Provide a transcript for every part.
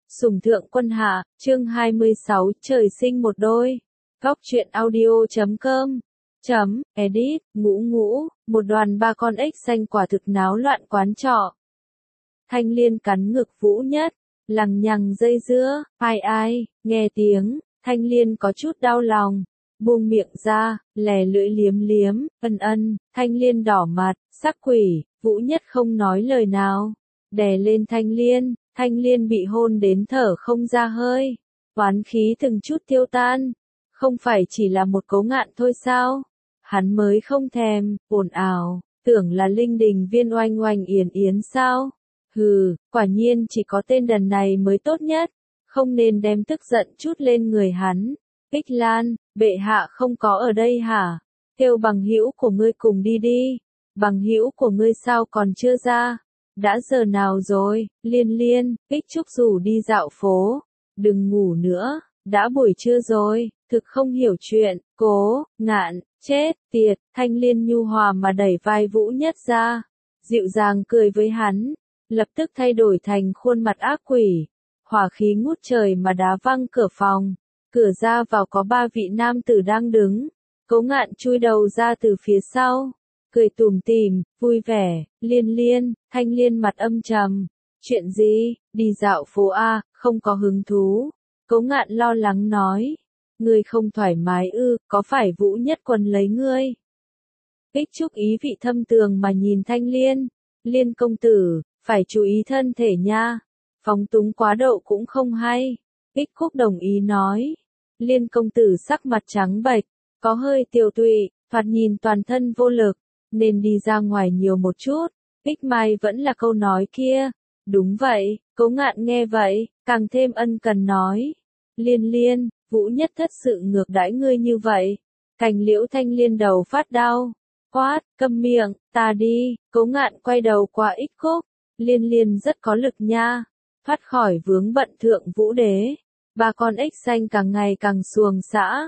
Sủng thượng quân hạ, chương 26, trời sinh một đôi. Góc truyện audio.com edit, ngũ, một đoàn ba con ếch xanh quả thực náo loạn quán trọ. Thanh Liên cắn ngực Vũ Nhất, lằng nhằng dây dưa, ai, nghe tiếng, Thanh Liên có chút đau lòng, buông miệng ra, lè lưỡi liếm, Thanh Liên đỏ mặt, sắc quỷ, Vũ Nhất không nói lời nào, đè lên Thanh Liên bị hôn đến thở không ra hơi, oán khí từng chút tiêu tan, không phải chỉ là một Cố Ngạn thôi sao? Hắn mới không thèm, ồn ào, tưởng là linh đình viên oanh oanh yến sao? Hừ, quả nhiên chỉ có tên đần này mới tốt nhất, không nên đem tức giận chút lên người hắn. Bích Lan, bệ hạ không có ở đây hả? Kêu bằng hữu của ngươi cùng đi. Bằng hữu của ngươi sao còn chưa ra? Đã giờ nào rồi? Liên, Bích Trúc rủ đi dạo phố. Đừng ngủ nữa, đã buổi trưa rồi, thực không hiểu chuyện. Cố Ngạn, chết tiệt. Thanh Liên nhu hòa mà đẩy vai Vũ Nhất ra, dịu dàng cười với hắn, lập tức thay đổi thành khuôn mặt ác quỷ, hỏa khí ngút trời mà đá văng cửa phòng. Cửa ra vào có ba vị nam tử đang đứng. Cố Ngạn chui đầu ra từ phía sau, cười tủm tỉm, vui vẻ. Liên, Thanh Liên mặt âm trầm. Chuyện gì? Đi dạo phố a, không có hứng thú. Cố Ngạn lo lắng nói. Ngươi không thoải mái ư, có phải Vũ Nhất quần lấy ngươi? Bích Trúc ý vị thâm tường mà nhìn Thanh Liên. Liên công tử, phải chú ý thân thể nha. Phóng túng quá độ cũng không hay. Bích Cúc đồng ý nói. Liên công tử sắc mặt trắng bệch, có hơi tiều tụy, thoạt nhìn toàn thân vô lực, nên đi ra ngoài nhiều một chút. Bích Mai vẫn là câu nói kia. Đúng vậy, Cố Ngạn nghe vậy, càng thêm ân cần nói. Liên, Vũ Nhất thật sự ngược đãi ngươi như vậy. Cành liễu Thanh Liên đầu phát đau. Quát, câm miệng, ta đi. Cố Ngạn quay đầu qua Ích Cúc. Liên rất có lực nha. Thoát khỏi vướng bận thượng Vũ Đế. Ba con ếch xanh càng ngày càng xuồng xã.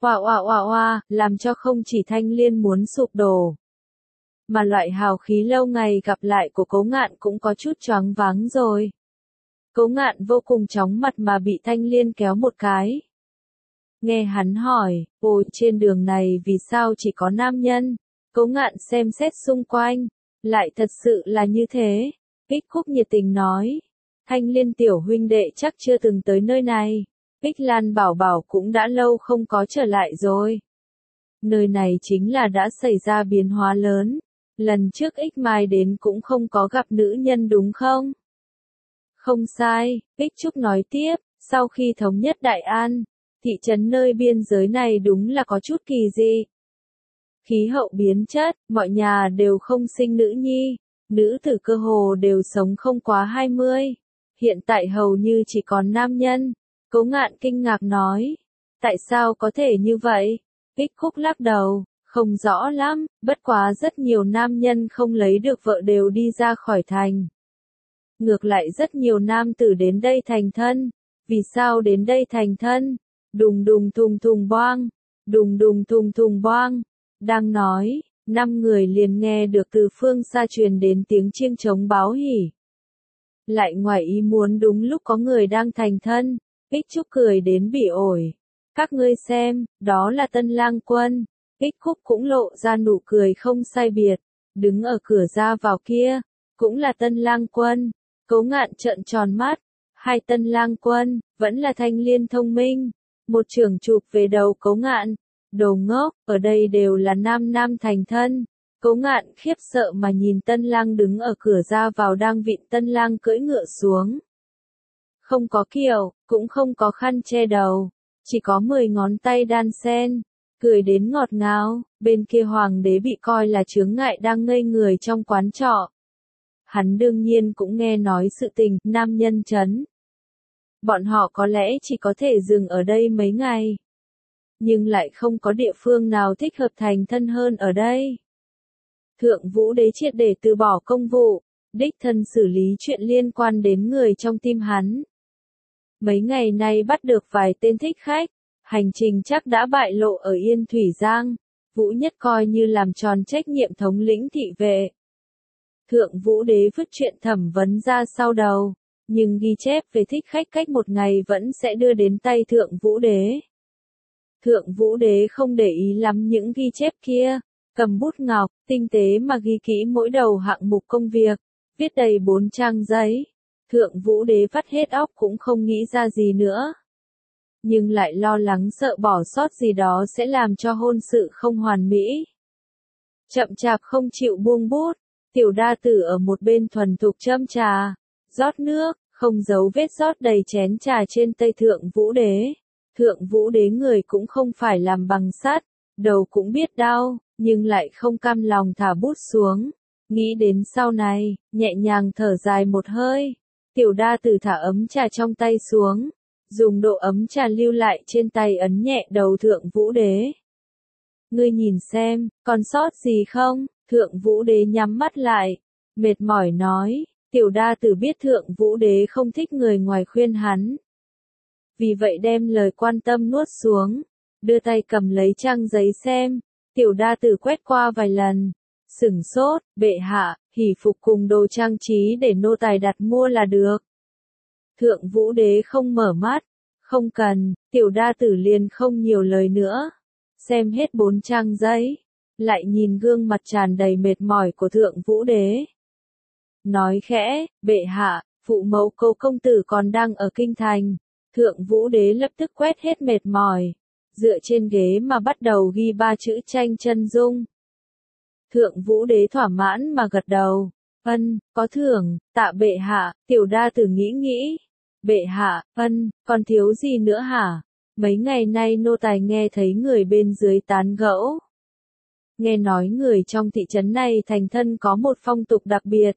Oa, làm cho không chỉ Thanh Liên muốn sụp đổ, mà loại hào khí lâu ngày gặp lại của Cố Ngạn cũng có chút choáng váng rồi. Cố Ngạn vô cùng chóng mặt mà bị Thanh Liên kéo một cái. Nghe hắn hỏi, ôi trên đường này vì sao chỉ có nam nhân? Cố Ngạn xem xét xung quanh, lại thật sự là như thế. Bích Cúc nhiệt tình nói, Thanh Liên tiểu huynh đệ chắc chưa từng tới nơi này. Bích Lan bảo cũng đã lâu không có trở lại rồi. Nơi này chính là đã xảy ra biến hóa lớn. Lần trước Ích Mai đến cũng không có gặp nữ nhân đúng không? Không sai, Bích Trúc nói tiếp, sau khi thống nhất Đại An, thị trấn nơi biên giới này đúng là có chút kỳ dị. Khí hậu biến chất, mọi nhà đều không sinh nữ nhi, nữ tử cơ hồ đều sống không quá 20. Hiện tại hầu như chỉ còn nam nhân. Cố Ngạn kinh ngạc nói, tại sao có thể như vậy? Bích Cúc lắc đầu, không rõ lắm, bất quá rất nhiều nam nhân không lấy được vợ đều đi ra khỏi thành. Ngược lại rất nhiều nam tử đến đây thành thân. Vì sao đến đây thành thân? Đùng thùng boang. Đang nói, 5 người liền nghe được từ phương xa truyền đến tiếng chiêng trống báo hỉ. Lại ngoài ý muốn đúng lúc có người đang thành thân. Bích Trúc cười đến bỉ ổi. Các ngươi xem, đó là Tân Lang Quân. Bích Cúc cũng lộ ra nụ cười không sai biệt. Đứng ở cửa ra vào kia, cũng là Tân Lang Quân. Cố Ngạn trợn tròn mắt. Hai Tân Lang Quân, vẫn là Thanh Liên thông minh. Một chưởng chụp về đầu Cố Ngạn. Đồ ngốc, ở đây đều là nam thành thân. Cố Ngạn khiếp sợ mà nhìn Tân Lang đứng ở cửa ra vào đang vịn Tân Lang cưỡi ngựa xuống. Không có kiệu, cũng không có khăn che đầu, chỉ có 10 ngón tay đan sen, cười đến ngọt ngào. Bên kia hoàng đế bị coi là chướng ngại đang ngây người trong quán trọ. Hắn đương nhiên cũng nghe nói sự tình nam nhân trấn. Bọn họ có lẽ chỉ có thể dừng ở đây mấy ngày, nhưng lại không có địa phương nào thích hợp thành thân hơn ở đây. Thượng Vũ Đế triệt để từ bỏ công vụ, đích thân xử lý chuyện liên quan đến người trong tim hắn. Mấy ngày nay bắt được vài tên thích khách, hành trình chắc đã bại lộ ở Yên Thủy Giang. Vũ Nhất coi như làm tròn trách nhiệm thống lĩnh thị vệ. Thượng Vũ Đế vứt chuyện thẩm vấn ra sau đầu, nhưng ghi chép về thích khách cách một ngày vẫn sẽ đưa đến tay Thượng Vũ Đế. Thượng Vũ Đế không để ý lắm những ghi chép kia, cầm bút ngọc, tinh tế mà ghi kỹ mỗi đầu hạng mục công việc, viết đầy 4 trang giấy. Thượng Vũ Đế vắt hết óc cũng không nghĩ ra gì nữa. Nhưng lại lo lắng sợ bỏ sót gì đó sẽ làm cho hôn sự không hoàn mỹ. Chậm chạp không chịu buông bút, Tiểu Đa Tử ở một bên thuần thục châm trà, rót nước, không giấu vết rót đầy chén trà trên tay Thượng Vũ Đế. Thượng Vũ Đế người cũng không phải làm bằng sắt, đầu cũng biết đau, nhưng lại không cam lòng thả bút xuống. Nghĩ đến sau này, nhẹ nhàng thở dài một hơi. Tiểu Đa Tử thả ấm trà trong tay xuống, dùng độ ấm trà lưu lại trên tay ấn nhẹ đầu Thượng Vũ Đế. Ngươi nhìn xem, còn sót gì không? Thượng Vũ Đế nhắm mắt lại, mệt mỏi nói. Tiểu Đa Tử biết Thượng Vũ Đế không thích người ngoài khuyên hắn. Vì vậy đem lời quan tâm nuốt xuống, đưa tay cầm lấy trang giấy xem. Tiểu Đa Tử quét qua vài lần, sửng sốt, bệ hạ, hỷ phục cùng đồ trang trí để nô tài đặt mua là được. Thượng Vũ Đế không mở mắt, không cần, Tiểu Đa Tử liền không nhiều lời nữa. Xem hết 4 trang giấy, lại nhìn gương mặt tràn đầy mệt mỏi của Thượng Vũ Đế. Nói khẽ, bệ hạ, phụ mẫu Cố công tử còn đang ở kinh thành. Thượng Vũ Đế lập tức quét hết mệt mỏi, dựa trên ghế mà bắt đầu ghi 3 chữ tranh chân dung. Thượng Vũ Đế thỏa mãn mà gật đầu, ân, có thưởng, tạ bệ hạ. Tiểu Đa Tử nghĩ nghĩ, bệ hạ, ân, còn thiếu gì nữa hả? Mấy ngày nay nô tài nghe thấy người bên dưới tán gẫu. Nghe nói người trong thị trấn này thành thân có một phong tục đặc biệt.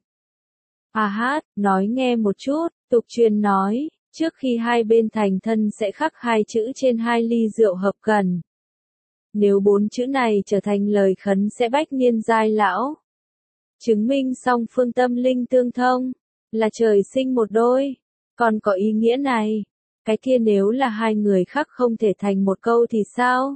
À hát, nói nghe một chút, tục truyền nói, trước khi hai bên thành thân sẽ khắc 2 chữ trên 2 ly rượu hợp cần. Nếu 4 chữ này trở thành lời khấn sẽ bách niên giai lão. Chứng minh song phương tâm linh tương thông, là trời sinh một đôi. Còn có ý nghĩa này, cái kia nếu là hai người khác không thể thành một câu thì sao?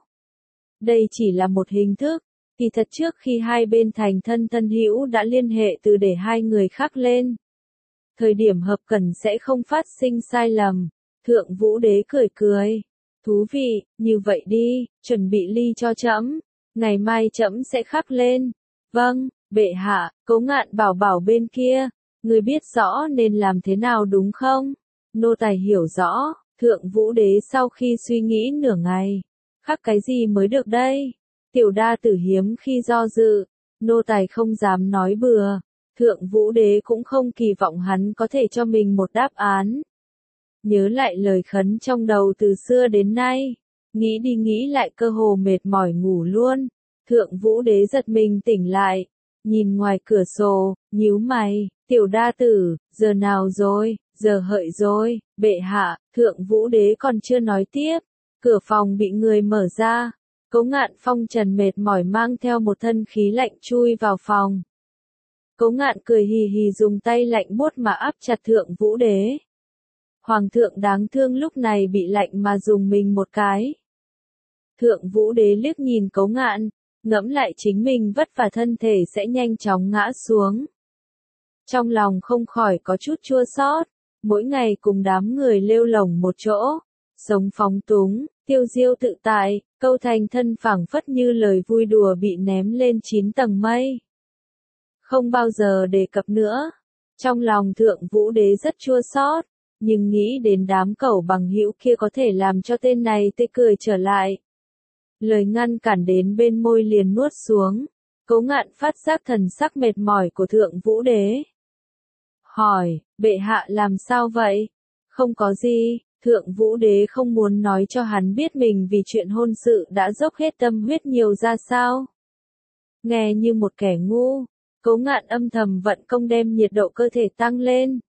Đây chỉ là một hình thức, kỳ thật trước khi hai bên thành thân thân hữu đã liên hệ từ để hai người khác lên. Thời điểm hợp cần sẽ không phát sinh sai lầm. Thượng Vũ Đế cười cười. Thú vị, như vậy đi, chuẩn bị ly cho trẫm. Ngày mai trẫm sẽ khắc lên. Vâng, bệ hạ, Cố Ngạn bảo bảo bên kia. Người biết rõ nên làm thế nào đúng không? Nô tài hiểu rõ. Thượng Vũ Đế sau khi suy nghĩ nửa ngày. Khắc cái gì mới được đây? Tiểu Đa Tử hiếm khi do dự. Nô tài không dám nói bừa. Thượng Vũ Đế cũng không kỳ vọng hắn có thể cho mình một đáp án. Nhớ lại lời khấn trong đầu từ xưa đến nay. Nghĩ đi nghĩ lại cơ hồ mệt mỏi ngủ luôn. Thượng Vũ Đế giật mình tỉnh lại. Nhìn ngoài cửa sổ, nhíu mày. Tiểu Đa Tử, giờ nào rồi? Giờ hợi rồi, bệ hạ. Thượng Vũ Đế còn chưa nói tiếp. Cửa phòng bị người mở ra. Cố Ngạn phong trần mệt mỏi mang theo một thân khí lạnh chui vào phòng. Cố Ngạn cười hì hì dùng tay lạnh buốt mà áp chặt Thượng Vũ Đế. Hoàng thượng đáng thương lúc này bị lạnh mà dùng mình một cái. Thượng Vũ Đế liếc nhìn Cố Ngạn, ngẫm lại chính mình vất vả thân thể sẽ nhanh chóng ngã xuống. Trong lòng không khỏi có chút chua xót, mỗi ngày cùng đám người lêu lổng một chỗ, sống phóng túng, tiêu diêu tự tại, câu thành thân phảng phất như lời vui đùa bị ném lên 9 tầng mây. Không bao giờ đề cập nữa. Trong lòng Thượng Vũ Đế rất chua xót, nhưng nghĩ đến đám cẩu bằng hữu kia có thể làm cho tên này tươi cười trở lại. Lời ngăn cản đến bên môi liền nuốt xuống. Cố Ngạn phát giác thần sắc mệt mỏi của Thượng Vũ Đế. Hỏi, bệ hạ làm sao vậy? Không có gì. Thượng Vũ Đế không muốn nói cho hắn biết mình vì chuyện hôn sự đã dốc hết tâm huyết nhiều ra sao. Nghe như một kẻ ngu. Cố Ngạn âm thầm vận công đem nhiệt độ cơ thể tăng lên.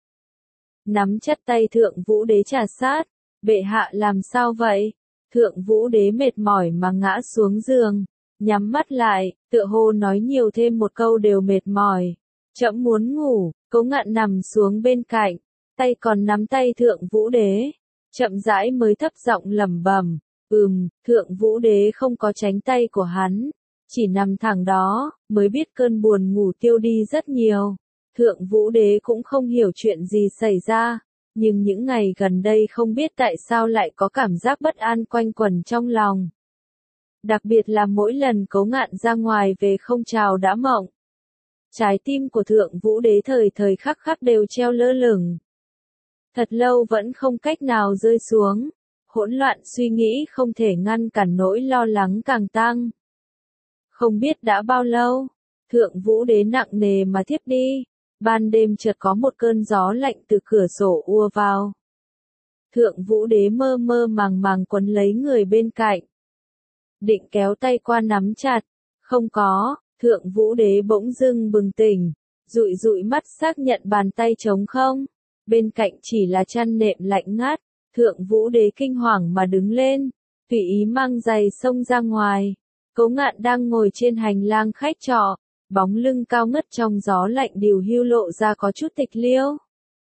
Nắm chặt tay Thượng Vũ Đế trà sát. Bệ hạ làm sao vậy? Thượng Vũ Đế mệt mỏi mà ngã xuống giường. Nhắm mắt lại, tựa hồ nói nhiều thêm một câu đều mệt mỏi. Trẫm muốn ngủ. Cố Ngạn nằm xuống bên cạnh. Tay còn nắm tay Thượng Vũ Đế. Chậm rãi mới thấp giọng lẩm bẩm. Thượng Vũ Đế không có tránh tay của hắn. Chỉ nằm thẳng đó, mới biết cơn buồn ngủ tiêu đi rất nhiều. Thượng Vũ Đế cũng không hiểu chuyện gì xảy ra. nhưng những ngày gần đây không biết tại sao lại có cảm giác bất an quanh quẩn trong lòng. Đặc biệt là mỗi lần Cấu Ngạn ra ngoài về không trào đã mộng. Trái tim của Thượng Vũ Đế thời thời khắc khắc đều treo lơ lửng. Thật lâu vẫn không cách nào rơi xuống, hỗn loạn suy nghĩ không thể ngăn cản nỗi lo lắng càng tăng. Không biết đã bao lâu, Thượng Vũ Đế nặng nề mà thiếp đi, ban đêm chợt có một cơn gió lạnh từ cửa sổ ùa vào. Thượng Vũ Đế mơ mơ màng màng quấn lấy người bên cạnh. Định kéo tay qua nắm chặt, không có, Thượng Vũ Đế bỗng dưng bừng tỉnh, dụi dụi mắt xác nhận bàn tay trống không, bên cạnh chỉ là chăn nệm lạnh ngắt. Thượng Vũ Đế kinh hoàng mà đứng lên, tùy ý mang giày xông ra ngoài. Cấu Ngạn đang ngồi trên hành lang khách trọ, bóng lưng cao ngất trong gió lạnh điều hưu lộ ra có chút tịch liêu.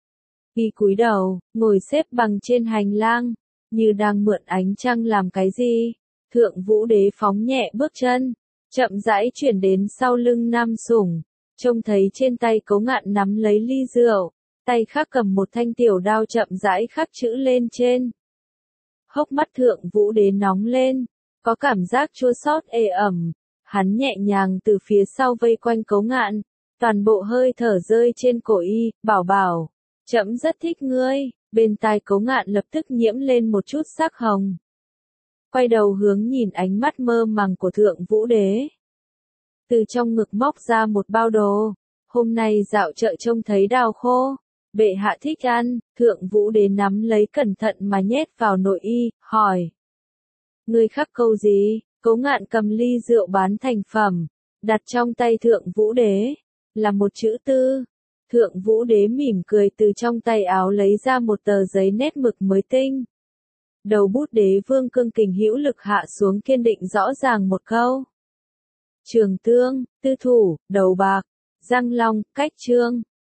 Y cúi đầu, ngồi xếp bằng trên hành lang, như đang mượn ánh trăng làm cái gì. Thượng Vũ Đế phóng nhẹ bước chân, chậm rãi chuyển đến sau lưng Nam Sủng, trông thấy trên tay Cấu Ngạn nắm lấy ly rượu, tay khác cầm một thanh tiểu đao chậm rãi khắc chữ lên trên. Hốc mắt Thượng Vũ Đế nóng lên, có cảm giác chua xót ê ẩm, hắn nhẹ nhàng từ phía sau vây quanh Cấu Ngạn, toàn bộ hơi thở rơi trên cổ y, bảo, trẫm rất thích ngươi, bên tai Cấu Ngạn lập tức nhiễm lên một chút sắc hồng. Quay đầu hướng nhìn ánh mắt mơ màng của Thượng Vũ Đế. Từ trong ngực móc ra một bao đồ, hôm nay dạo chợ trông thấy đào khô, bệ hạ thích ăn. Thượng Vũ Đế nắm lấy cẩn thận mà nhét vào nội y, hỏi. Ngươi khắc câu gì? Cấu Ngạn cầm ly rượu bán thành phẩm, đặt trong tay Thượng Vũ Đế, là một chữ tư. Thượng Vũ Đế mỉm cười từ trong tay áo lấy ra một tờ giấy nét mực mới tinh. Đầu bút Đế vương cương kình hữu lực hạ xuống kiên định rõ ràng một câu. Trường Tương, Tư Thủ, Đầu Bạc, Giang Long, Cách Trương.